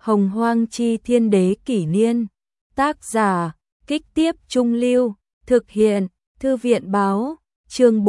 Hồng Hoang Chi Thiên Đế Kỷ Niên. Tác giả, Kích Tiếp Trung Lưu. Thực hiện, Thư viện Báo. Chương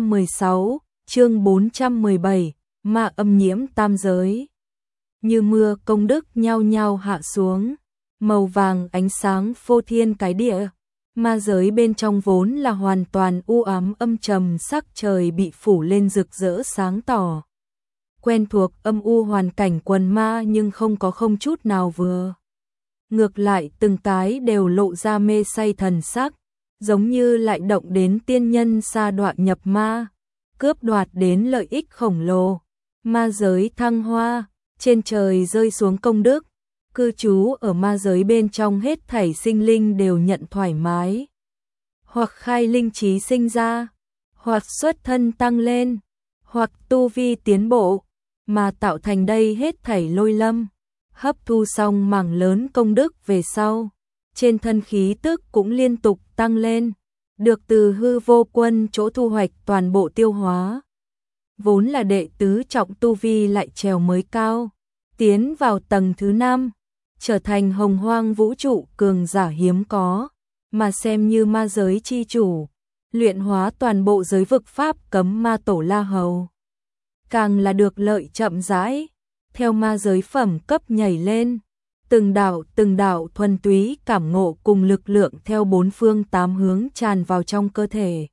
416, chương 417, Ma Âm Nhiễm tam giới. Như mưa công đức nhao nhao hạ xuống, màu vàng ánh sáng phô thiên cái địa. Ma giới bên trong vốn là hoàn toàn u ám âm trầm, sắc trời bị phủ lên rực rỡ sáng tỏ. Quen thuộc âm u hoàn cảnh quần ma nhưng không chút nào vừa. Ngược lại từng cái đều lộ ra mê say thần sắc, giống như lại động đến tiên nhân sa đọa nhập ma, cướp đoạt đến lợi ích khổng lồ. Ma giới thăng hoa, trên trời rơi xuống công đức, cư trú ở ma giới bên trong hết thảy sinh linh đều nhận thoải mái. Hoặc khai linh trí sinh ra, hoặc xuất thân tăng lên, hoặc tu vi tiến bộ, mà tạo thành đây hết thảy lôi lâm. Hấp thu xong mảng lớn công đức về sau, trên thân khí tức cũng liên tục tăng lên, được từ hư vô quân chỗ thu hoạch toàn bộ tiêu hóa. Vốn là đệ tứ trọng tu vi lại trèo mới cao, tiến vào tầng thứ 5, trở thành hồng hoang vũ trụ cường giả hiếm có, mà xem như ma giới chi chủ, luyện hóa toàn bộ giới vực pháp cấm ma tổ La Hầu. Càng là được lợi chậm rãi, theo ma giới phẩm cấp nhảy lên, từng đạo thuần túy cảm ngộ cùng lực lượng theo bốn phương tám hướng tràn vào trong cơ thể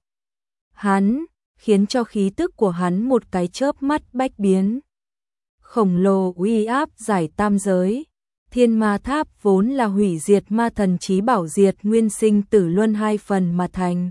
hắn, khiến cho khí tức của hắn một cái chớp mắt bách biến. Khổng lồ uy áp giải tam giới, Thiên Ma Tháp vốn là hủy diệt ma thần chí bảo diệt nguyên sinh tử luân 2 phần mà thành.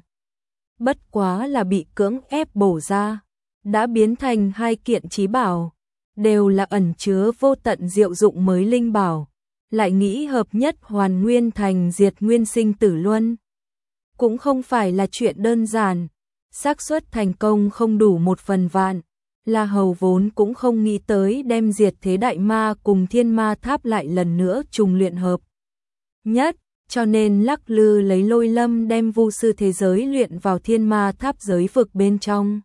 Bất quá là bị cưỡng ép bổ ra, đã biến thành 2 kiện chí bảo, đều là ẩn chứa vô tận diệu dụng mới linh bảo, lại nghĩ hợp nhất hoàn nguyên thành diệt nguyên sinh tử luân. Cũng không phải là chuyện đơn giản, xác suất thành công không đủ 1 phần vạn. La Hầu vốn cũng không nghĩ tới đem diệt thế đại ma cùng Thiên Ma Tháp lại lần nữa trùng luyện hợp nhất, cho nên lắc lư lấy lôi lâm đem vu sư thế giới luyện vào Thiên Ma Tháp giới vực bên trong.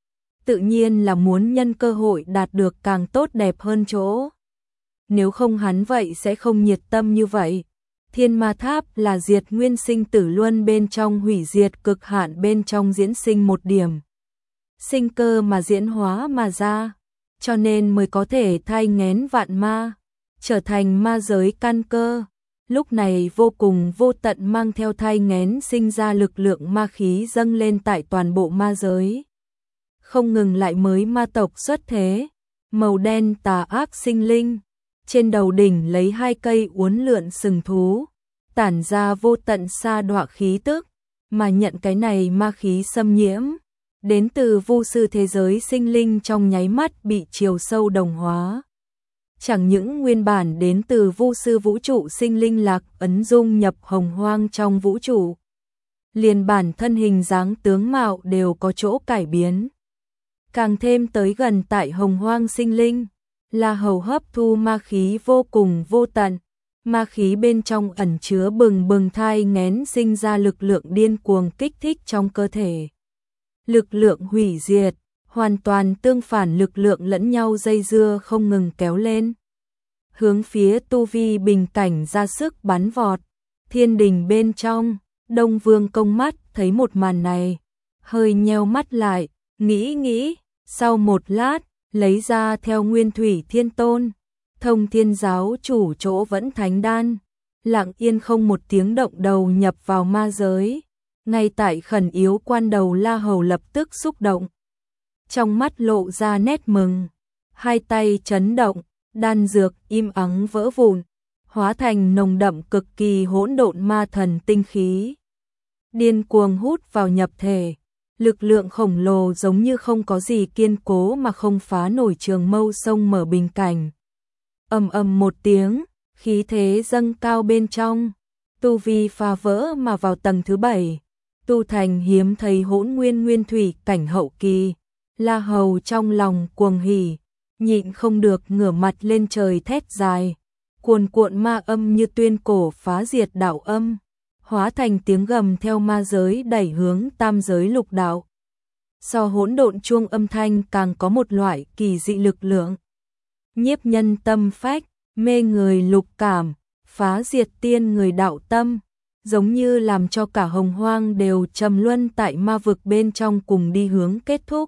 Tự nhiên là muốn nhân cơ hội đạt được càng tốt đẹp hơn chỗ. Nếu không hắn vậy sẽ không nhiệt tâm như vậy. Thiên Ma Tháp là diệt nguyên sinh tử luân bên trong hủy diệt cực hạn bên trong diễn sinh một điểm sinh cơ mà diễn hóa mà ra, cho nên mới có thể thai nghén vạn ma, trở thành ma giới căn cơ. Lúc này vô cùng vô tận mang theo thai nghén sinh ra lực lượng ma khí dâng lên tại toàn bộ ma giới. Không ngừng lại mới ma tộc xuất thế, màu đen tà ác sinh linh, trên đầu đỉnh lấy 2 cây uốn lượn sừng thú, tản ra vô tận sa đọa khí tức, mà nhận cái này ma khí xâm nhiễm, đến từ vu sư thế giới sinh linh trong nháy mắt bị chiều sâu đồng hóa. Chẳng những nguyên bản đến từ vu sư vũ trụ sinh linh lạc ấn dung nhập hồng hoang trong vũ trụ, liền bản thân hình dáng tướng mạo đều có chỗ cải biến. Càng thêm tới gần tại hồng hoang sinh linh, La Hầu hấp thu ma khí vô cùng vô tận, ma khí bên trong ẩn chứa bừng bừng thai nghén sinh ra lực lượng điên cuồng kích thích trong cơ thể. Lực lượng hủy diệt, hoàn toàn tương phản lực lượng lẫn nhau dây dưa không ngừng kéo lên. Hướng phía tu vi bình cảnh ra sức bắn vọt, thiên đình bên trong, Đông Vương Công mắt thấy một màn này, hơi nheo mắt lại, nghĩ, sau một lát, lấy ra theo Nguyên Thủy Thiên Tôn, Thông Thiên Giáo chủ chỗ vẫn thánh đan, lặng yên không một tiếng động đầu nhập vào ma giới. Ngay tại khẩn yếu quan đầu La Hầu lập tức xúc động, trong mắt lộ ra nét mừng, 2 tay chấn động, đan dược im ắng vỡ vụn, hóa thành nồng đậm cực kỳ hỗn độn ma thần tinh khí, điên cuồng hút vào nhập thể. Lực lượng khổng lồ giống như không có gì kiên cố mà không phá nổi trường mâu sông mở bình cảnh. Ầm ầm một tiếng, khí thế dâng cao bên trong, tu vi phá vỡ mà vào tầng thứ 7, tu thành hiếm thấy hỗn nguyên thủy cảnh hậu kỳ. La Hầu trong lòng cuồng hỉ, nhịn không được ngửa mặt lên trời thét dài, cuồn cuộn ma âm như tuyên cổ phá diệt đạo âm, hóa thành tiếng gầm theo ma giới đẩy hướng tam giới lục đạo. So hỗn độn chuông âm thanh càng có một loại kỳ dị lực lượng, nhiếp nhân tâm phách, mê người lục cảm, phá diệt tiên người đạo tâm, giống như làm cho cả hồng hoang đều trầm luân tại ma vực bên trong cùng đi hướng kết thúc.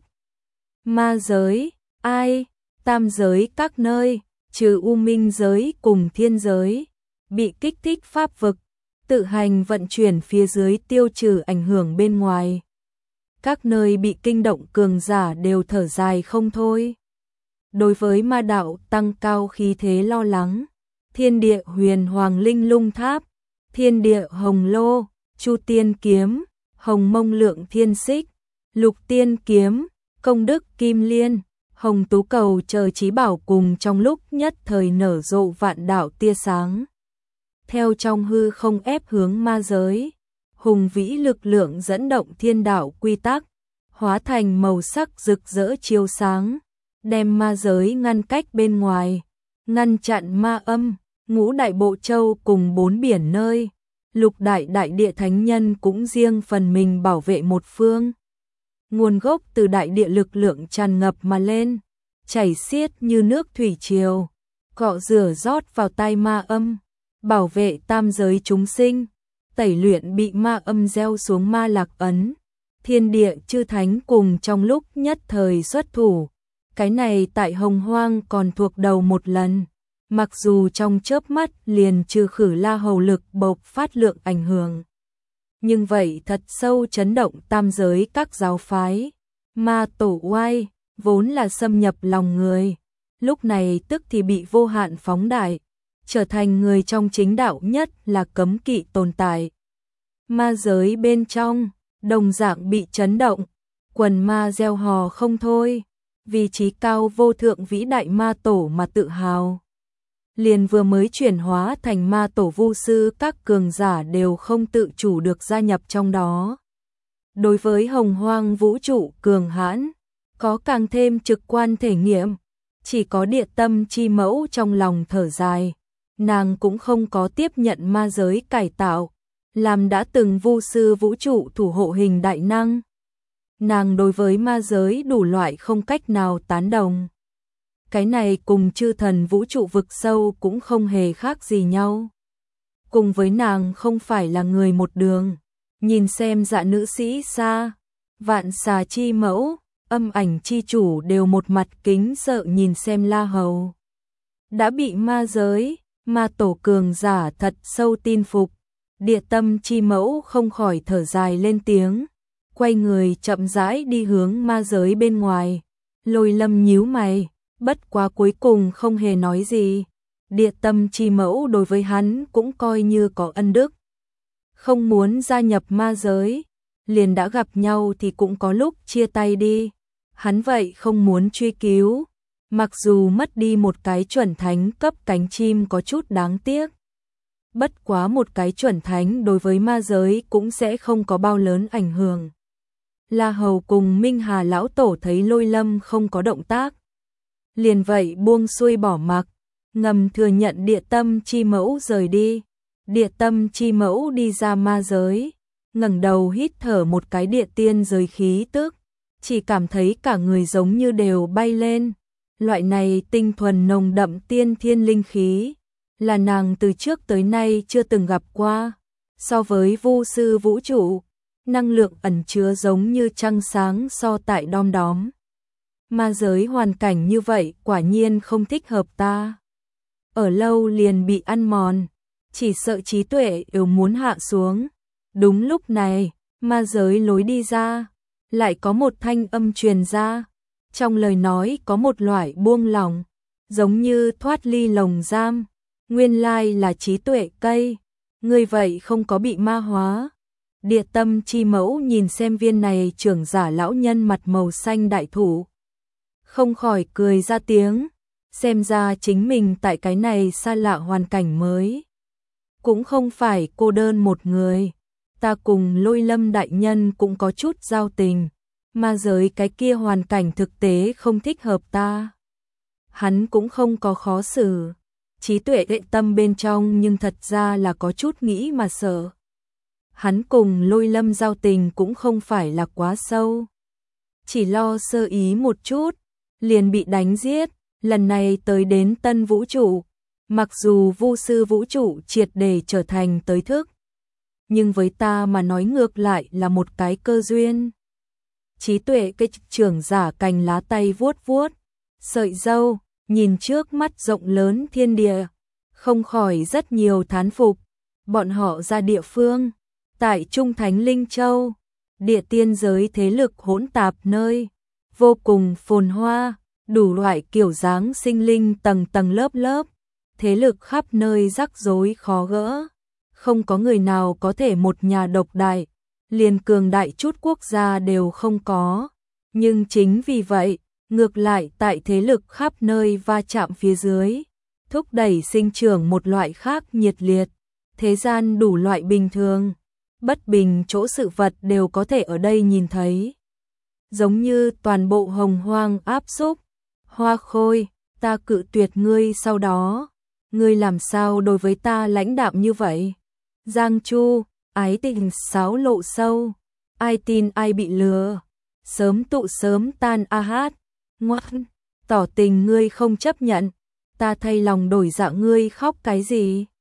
Ma giới, ai, tam giới các nơi, trừ u minh giới cùng thiên giới, bị kích thích pháp vực, tự hành vận chuyển phía dưới tiêu trừ ảnh hưởng bên ngoài. Các nơi bị kinh động cường giả đều thở dài không thôi. Đối với ma đạo tăng cao khí thế lo lắng, thiên địa huyền hoàng linh lung tháp, thiên địa hồng lô, chu tiên kiếm, hồng mông lượng thiên xích, lục tiên kiếm, công đức kim liên, hồng tú cầu chờ chí bảo cùng trong lúc nhất thời nở rộ vạn đạo tia sáng. Theo trong hư không ép hướng ma giới, hùng vĩ lực lượng dẫn động thiên đạo quy tắc, hóa thành màu sắc rực rỡ chiếu sáng, đem ma giới ngăn cách bên ngoài, ngăn chặn ma âm, ngũ đại bộ châu cùng 4 biển nơi, lục đại đại địa thánh nhân cũng riêng phần mình bảo vệ một phương. Nguồn gốc từ đại địa lực lượng tràn ngập mà lên, chảy xiết như nước thủy triều, cọ rửa rót vào tay ma âm, bảo vệ tam giới chúng sinh, tẩy luyện bị ma âm gieo xuống ma lạc ấn. Thiên địa chư thánh cùng trong lúc nhất thời xuất thủ, cái này tại hồng hoang còn thuộc đầu một lần, mặc dù trong chớp mắt liền trừ khử La Hầu lực bộc phát lượng ảnh hưởng. Nhưng vậy thật sâu chấn động tam giới các giáo phái, ma tổ oai, vốn là xâm nhập lòng người, lúc này tức thì bị vô hạn phóng đại, trở thành người trong chính đạo nhất là cấm kỵ tồn tại. Ma giới bên trong, đồng dạng bị chấn động, quần ma reo hò không thôi, vì trí cao vô thượng vĩ đại ma tổ mà tự hào. Liền vừa mới chuyển hóa thành ma tổ vu sư các cường giả đều không tự chủ được gia nhập trong đó. Đối với hồng hoang vũ trụ cường hãn, có càng thêm trực quan thể nghiệm, chỉ có địa tâm chi mẫu trong lòng thở dài, nàng cũng không có tiếp nhận ma giới cải tạo, làm đã từng vu sư vũ trụ thủ hộ hình đại năng. Nàng đối với ma giới đủ loại không cách nào tán đồng. Cái này cùng chư thần vũ trụ vực sâu cũng không hề khác gì nhau. Cùng với nàng không phải là người một đường. Nhìn xem dạ nữ sĩ xa, vạn xà chi mẫu, âm ảnh chi chủ đều một mặt kính sợ nhìn xem La Hầu. Đã bị ma giới, ma tổ cường giả thật sâu tin phục. Địa tâm chi mẫu không khỏi thở dài lên tiếng, quay người chậm rãi đi hướng ma giới bên ngoài. Lôi Lâm nhíu mày, bất quá cuối cùng không hề nói gì. Địa tâm chi mẫu đối với hắn cũng coi như có ân đức. Không muốn gia nhập ma giới, liền đã gặp nhau thì cũng có lúc chia tay đi. Hắn vậy không muốn truy cứu, mặc dù mất đi một cái chuẩn thánh cấp cánh chim có chút đáng tiếc. Bất quá một cái chuẩn thánh đối với ma giới cũng sẽ không có bao lớn ảnh hưởng. La Hầu cùng Minh Hà lão tổ thấy Lôi Lâm không có động tác, liền vậy buông xuôi bỏ mặc, ngầm thừa nhận địa tâm chi mẫu rời đi. Địa tâm chi mẫu đi ra ma giới, ngẩng đầu hít thở một cái địa tiên giới khí tức, chỉ cảm thấy cả người giống như đều bay lên. Loại này tinh thuần nồng đậm tiên thiên linh khí, là nàng từ trước tới nay chưa từng gặp qua. So với vu sư vũ trụ, năng lượng ẩn chứa giống như trăng sáng so tại đom đóm. Ma giới hoàn cảnh như vậy quả nhiên không thích hợp ta. Ở lâu liền bị ăn mòn, chỉ sợ trí tuệ đều muốn hạ xuống. Đúng lúc này, ma giới lối đi ra, lại có một thanh âm truyền ra. Trong lời nói có một loại buông lỏng, giống như thoát ly lồng giam. Nguyên lai là trí tuệ cây, ngươi vậy không có bị ma hóa. Địa tâm chi mẫu nhìn xem viên này trưởng giả lão nhân mặt màu xanh đại thủ, không khỏi cười ra tiếng, xem ra chính mình tại cái này xa lạ hoàn cảnh mới. Cũng không phải cô đơn một người, ta cùng Lôi Lâm đại nhân cũng có chút giao tình, ma giới cái kia hoàn cảnh thực tế không thích hợp ta. Hắn cũng không có khó xử, trí tuệ đệ tâm bên trong nhưng thật ra là có chút nghĩ mà sợ. Hắn cùng Lôi Lâm giao tình cũng không phải là quá sâu, chỉ lo sơ ý một chút, liền bị đánh giết. Lần này tới đến tân vũ trụ, Mặc dù vu sư vũ trụ triệt để trở thành tới thức, nhưng với ta mà nói ngược lại là một cái cơ duyên. Trí tuệ cái trưởng giả cành lá tay vuốt vuốt sợi râu, nhìn trước mắt rộng lớn thiên địa, không khỏi rất nhiều thán phục. Bọn họ ra địa phương, tại Trung Thánh Linh Châu, địa tiên giới thế lực hỗn tạp nơi, vô cùng phồn hoa, đủ loại kiểu dáng sinh linh tầng tầng lớp lớp, thế lực khắp nơi rắc rối khó gỡ. Không có người nào có thể một nhà độc đại, liền cường đại chút quốc gia đều không có. Nhưng chính vì vậy, ngược lại tại thế lực khắp nơi va chạm phía dưới, thúc đẩy sinh trưởng một loại khác nhiệt liệt. Thế gian đủ loại bình thường, bất bình chỗ sự vật đều có thể ở đây nhìn thấy. Giống như toàn bộ hồng hoang áp xúc, Hoa Khôi, ta cự tuyệt ngươi sau đó, ngươi làm sao đối với ta lãnh đạm như vậy? Giang Chu, ái tình sáo lộ sâu, ai tin ai bị lừa, sớm tụ sớm tan a hát, ngoan, tỏ tình ngươi không chấp nhận, ta thay lòng đổi dạ ngươi khóc cái gì?